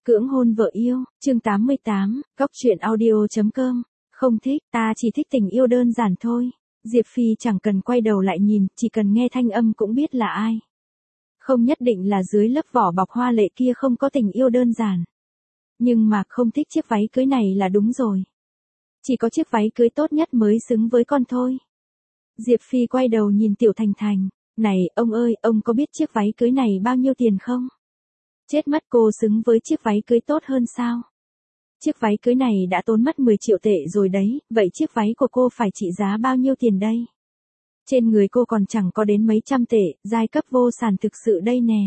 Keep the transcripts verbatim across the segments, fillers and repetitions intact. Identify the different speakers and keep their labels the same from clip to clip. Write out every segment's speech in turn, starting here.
Speaker 1: Cưỡng hôn vợ yêu, chương tám mươi tám, góc truyện audio.com, không thích, ta chỉ thích tình yêu đơn giản thôi. Diệp Phi chẳng cần quay đầu lại nhìn, chỉ cần nghe thanh âm cũng biết là ai. Không nhất định là dưới lớp vỏ bọc hoa lệ kia không có tình yêu đơn giản. Nhưng mà không thích chiếc váy cưới này là đúng rồi. Chỉ có chiếc váy cưới tốt nhất mới xứng với con thôi. Diệp Phi quay đầu nhìn Tiểu Thành Thành, này, ông ơi, ông có biết chiếc váy cưới này bao nhiêu tiền không? Chết mất, cô xứng với chiếc váy cưới tốt hơn sao? Chiếc váy cưới này đã tốn mất mười triệu tệ rồi đấy, vậy chiếc váy của cô phải trị giá bao nhiêu tiền đây? Trên người cô còn chẳng có đến mấy trăm tệ, giai cấp vô sản thực sự đây nè.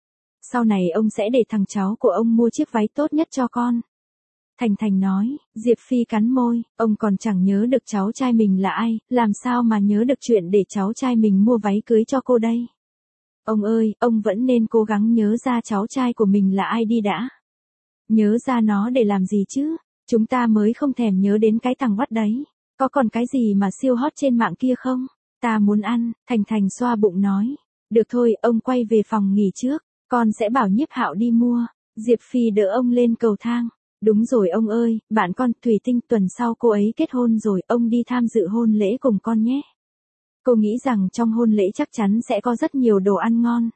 Speaker 1: Sau này ông sẽ để thằng cháu của ông mua chiếc váy tốt nhất cho con. Thành Thành nói. Diệp Phi cắn môi, ông còn chẳng nhớ được cháu trai mình là ai, làm sao mà nhớ được chuyện để cháu trai mình mua váy cưới cho cô đây? Ông ơi, ông vẫn nên cố gắng nhớ ra cháu trai của mình là ai đi đã. Nhớ ra nó để làm gì chứ? Chúng ta mới không thèm nhớ đến cái thằng vắt đấy. Có còn cái gì mà siêu hot trên mạng kia không? Ta muốn ăn, Thành Thành xoa bụng nói. Được thôi, ông quay về phòng nghỉ trước, con sẽ bảo Nhiếp Hạo đi mua. Diệp Phi đỡ ông lên cầu thang. Đúng rồi ông ơi, bạn con, Thủy Tinh, tuần sau cô ấy kết hôn rồi, ông đi tham dự hôn lễ cùng con nhé. Cô nghĩ rằng trong hôn lễ chắc chắn sẽ có rất nhiều đồ ăn ngon.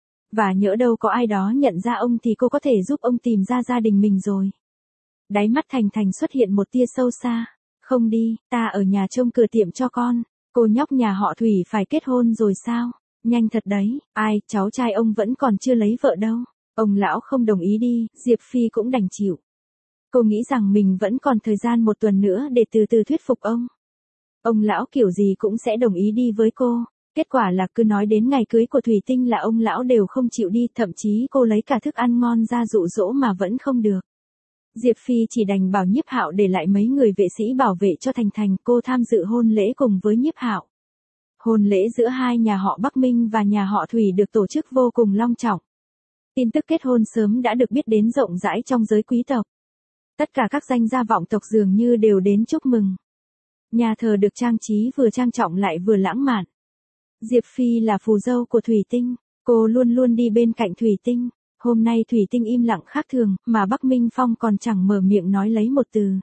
Speaker 1: Và nhỡ đâu có ai đó nhận ra ông thì cô có thể giúp ông tìm ra gia đình mình rồi. Đáy mắt Thành Thành xuất hiện một tia sâu xa. Không đi, ta ở nhà trông cửa tiệm cho con. Cô nhóc nhà họ Thủy phải kết hôn rồi sao? Nhanh thật đấy, ai, cháu trai ông vẫn còn chưa lấy vợ đâu. Ông lão không đồng ý đi, Diệp Phi cũng đành chịu. Cô nghĩ rằng mình vẫn còn thời gian một tuần nữa để từ từ thuyết phục ông. Ông lão kiểu gì cũng sẽ đồng ý đi với cô. Kết quả là cứ nói đến ngày cưới của Thủy Tinh là ông lão đều không chịu đi, thậm chí cô lấy cả thức ăn ngon ra dụ dỗ mà vẫn không được. Diệp Phi chỉ đành bảo Nhiếp Hạo để lại mấy người vệ sĩ bảo vệ cho Thành Thành, cô tham dự hôn lễ cùng với Nhiếp Hạo. Hôn lễ giữa hai nhà họ Bắc Minh và nhà họ Thủy được tổ chức vô cùng long trọng. Tin tức kết hôn sớm đã được biết đến rộng rãi trong giới quý tộc. Tất cả các danh gia vọng tộc dường như đều đến chúc mừng. Nhà thờ được trang trí vừa trang trọng lại vừa lãng mạn. Diệp Phi là phù dâu của Thủy Tinh, cô luôn luôn đi bên cạnh Thủy Tinh. Hôm nay Thủy Tinh im lặng khác thường, mà Bắc Minh Phong còn chẳng mở miệng nói lấy một từ.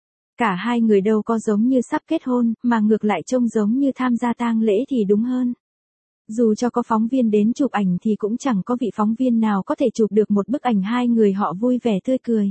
Speaker 1: Cả hai người đâu có giống như sắp kết hôn, mà ngược lại trông giống như tham gia tang lễ thì đúng hơn. Dù cho có phóng viên đến chụp ảnh thì cũng chẳng có vị phóng viên nào có thể chụp được một bức ảnh hai người họ vui vẻ tươi cười.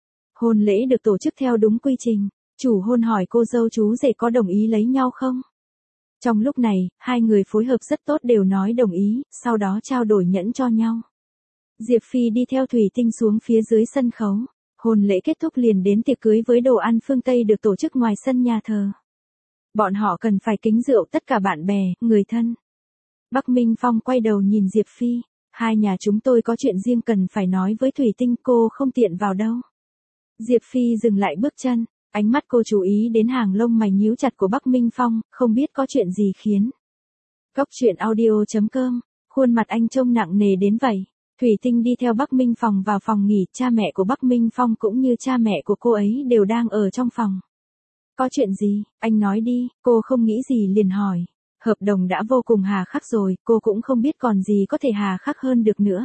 Speaker 1: Hôn lễ được tổ chức theo đúng quy trình. Chủ hôn hỏi cô dâu chú rể có đồng ý lấy nhau không? Trong lúc này, hai người phối hợp rất tốt đều nói đồng ý, sau đó trao đổi nhẫn cho nhau. Diệp Phi đi theo Thủy Tinh xuống phía dưới sân khấu. Hôn lễ kết thúc liền đến tiệc cưới với đồ ăn phương Tây được tổ chức ngoài sân nhà thờ. Bọn họ cần phải kính rượu tất cả bạn bè, người thân. Bắc Minh Phong quay đầu nhìn Diệp Phi. Hai nhà chúng tôi có chuyện riêng cần phải nói với Thủy Tinh, cô không tiện vào đâu. Diệp Phi dừng lại bước chân. Ánh mắt cô chú ý đến hàng lông mày nhíu chặt của Bắc Minh Phong, không biết có chuyện gì khiến. Góc truyện audio.com, khuôn mặt anh trông nặng nề đến vậy. Thủy Tinh đi theo Bắc Minh Phong vào phòng nghỉ, cha mẹ của Bắc Minh Phong cũng như cha mẹ của cô ấy đều đang ở trong phòng. Có chuyện gì, anh nói đi, cô không nghĩ gì liền hỏi. Hợp đồng đã vô cùng hà khắc rồi, cô cũng không biết còn gì có thể hà khắc hơn được nữa.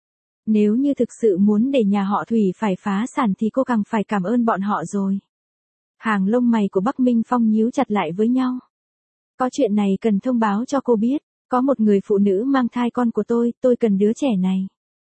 Speaker 1: Nếu như thực sự muốn để nhà họ Thủy phải phá sản thì cô càng phải cảm ơn bọn họ rồi. Hàng lông mày của Bắc Minh Phong nhíu chặt lại với nhau. Có chuyện này cần thông báo cho cô biết, có một người phụ nữ mang thai con của tôi, tôi cần đứa trẻ này.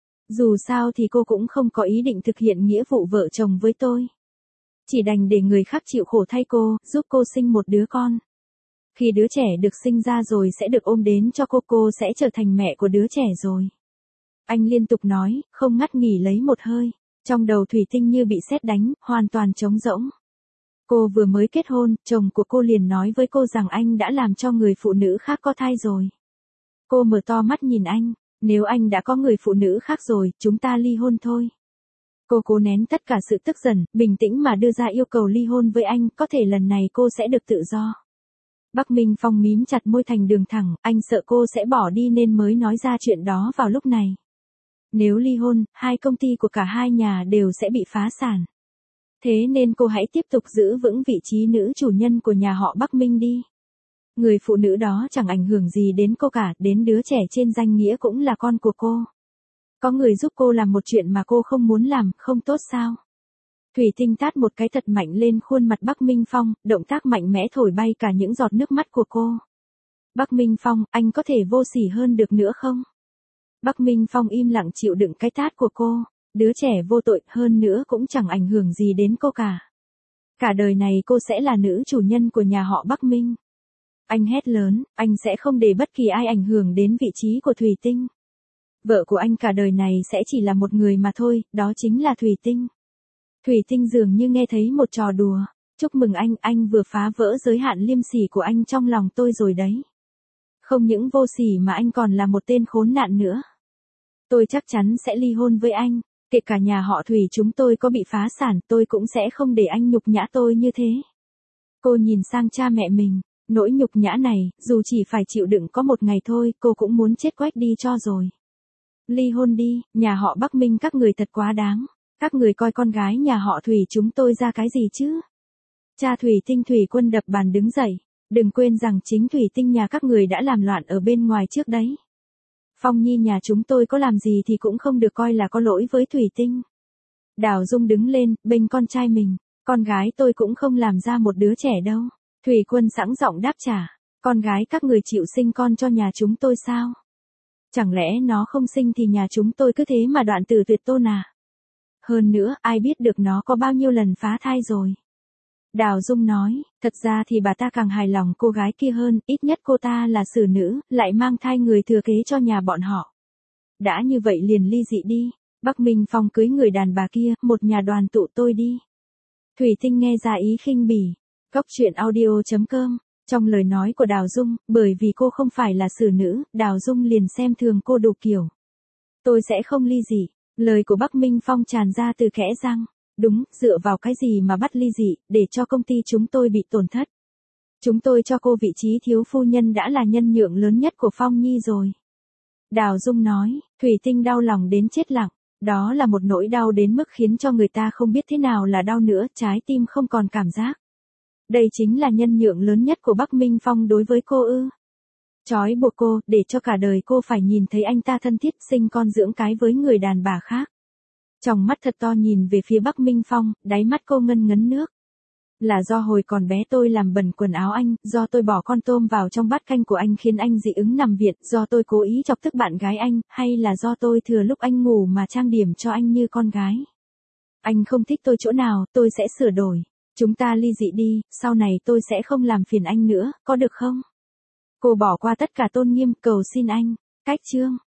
Speaker 1: Dù sao thì cô cũng không có ý định thực hiện nghĩa vụ vợ chồng với tôi. Chỉ đành để người khác chịu khổ thay cô, giúp cô sinh một đứa con. Khi đứa trẻ được sinh ra rồi sẽ được ôm đến cho cô, cô sẽ trở thành mẹ của đứa trẻ rồi. Anh liên tục nói, không ngắt nghỉ lấy một hơi. Trong đầu Thủy Tinh như bị sét đánh, hoàn toàn trống rỗng. Cô vừa mới kết hôn, chồng của cô liền nói với cô rằng anh đã làm cho người phụ nữ khác có thai rồi. Cô mở to mắt nhìn anh, nếu anh đã có người phụ nữ khác rồi, chúng ta ly hôn thôi. Cô cố nén tất cả sự tức giận, bình tĩnh mà đưa ra yêu cầu ly hôn với anh, có thể lần này cô sẽ được tự do. Bắc Minh Phong mím chặt môi thành đường thẳng, anh sợ cô sẽ bỏ đi nên mới nói ra chuyện đó vào lúc này. Nếu ly hôn, hai công ty của cả hai nhà đều sẽ bị phá sản. Thế nên cô hãy tiếp tục giữ vững vị trí nữ chủ nhân của nhà họ Bắc Minh đi. Người phụ nữ đó chẳng ảnh hưởng gì đến cô cả, đến đứa trẻ trên danh nghĩa cũng là con của cô. Có người giúp cô làm một chuyện mà cô không muốn làm, không tốt sao? Thủy Tinh tát một cái thật mạnh lên khuôn mặt Bắc Minh Phong, động tác mạnh mẽ thổi bay cả những giọt nước mắt của cô. Bắc Minh Phong, anh có thể vô sỉ hơn được nữa không? Bắc Minh Phong im lặng chịu đựng cái tát của cô, đứa trẻ vô tội hơn nữa cũng chẳng ảnh hưởng gì đến cô cả. Cả đời này cô sẽ là nữ chủ nhân của nhà họ Bắc Minh. Anh hét lớn, anh sẽ không để bất kỳ ai ảnh hưởng đến vị trí của Thủy Tinh. Vợ của anh cả đời này sẽ chỉ là một người mà thôi, đó chính là Thủy Tinh. Thủy Tinh dường như nghe thấy một trò đùa. Chúc mừng anh, anh vừa phá vỡ giới hạn liêm sỉ của anh trong lòng tôi rồi đấy. Không những vô sỉ mà anh còn là một tên khốn nạn nữa. Tôi chắc chắn sẽ ly hôn với anh, kể cả nhà họ Thủy chúng tôi có bị phá sản tôi cũng sẽ không để anh nhục nhã tôi như thế. Cô nhìn sang cha mẹ mình, nỗi nhục nhã này, dù chỉ phải chịu đựng có một ngày thôi, cô cũng muốn chết quách đi cho rồi. Ly hôn đi, nhà họ Bắc Minh các người thật quá đáng. Các người coi con gái nhà họ Thủy chúng tôi ra cái gì chứ? Cha Thủy Tinh Thủy Quân đập bàn đứng dậy. Đừng quên rằng chính Thủy Tinh nhà các người đã làm loạn ở bên ngoài trước đấy. Phong Nhi nhà chúng tôi có làm gì thì cũng không được coi là có lỗi với Thủy Tinh. Đào Dung đứng lên, bênh con trai mình. Con gái tôi cũng không làm ra một đứa trẻ đâu. Thủy Quân sẵn giọng đáp trả. Con gái các người chịu sinh con cho nhà chúng tôi sao? Chẳng lẽ nó không sinh thì nhà chúng tôi cứ thế mà đoạn tử tuyệt tôn à? Hơn nữa, ai biết được nó có bao nhiêu lần phá thai rồi. Đào Dung nói, thật ra thì bà ta càng hài lòng cô gái kia hơn, ít nhất cô ta là xử nữ, lại mang thai người thừa kế cho nhà bọn họ. Đã như vậy liền ly dị đi, Bắc Minh Phong cưới người đàn bà kia, một nhà đoàn tụ tôi đi. Thủy Tinh nghe ra ý khinh bỉ. Cóc truyện audio chấm com. Trong lời nói của Đào Dung, bởi vì cô không phải là xử nữ, Đào Dung liền xem thường cô đủ kiểu. Tôi sẽ không ly dị. Lời của Bắc Minh Phong tràn ra từ kẽ răng. Đúng, dựa vào cái gì mà bắt ly dị, để cho công ty chúng tôi bị tổn thất. Chúng tôi cho cô vị trí thiếu phu nhân đã là nhân nhượng lớn nhất của Phong Nhi rồi. Đào Dung nói, Thủy Tinh đau lòng đến chết lặng. Đó là một nỗi đau đến mức khiến cho người ta không biết thế nào là đau nữa, trái tim không còn cảm giác. Đây chính là nhân nhượng lớn nhất của Bắc Minh Phong đối với cô ư. Trói buộc cô, để cho cả đời cô phải nhìn thấy anh ta thân thiết sinh con dưỡng cái với người đàn bà khác. Tròng mắt thật to nhìn về phía Bắc Minh Phong, đáy mắt cô ngân ngấn nước. Là do hồi còn bé tôi làm bẩn quần áo anh, do tôi bỏ con tôm vào trong bát canh của anh khiến anh dị ứng nằm viện, do tôi cố ý chọc tức bạn gái anh, hay là do tôi thừa lúc anh ngủ mà trang điểm cho anh như con gái. Anh không thích tôi chỗ nào, tôi sẽ sửa đổi. Chúng ta ly dị đi, sau này tôi sẽ không làm phiền anh nữa, có được không? Cô bỏ qua tất cả tôn nghiêm, cầu xin anh. Cách chương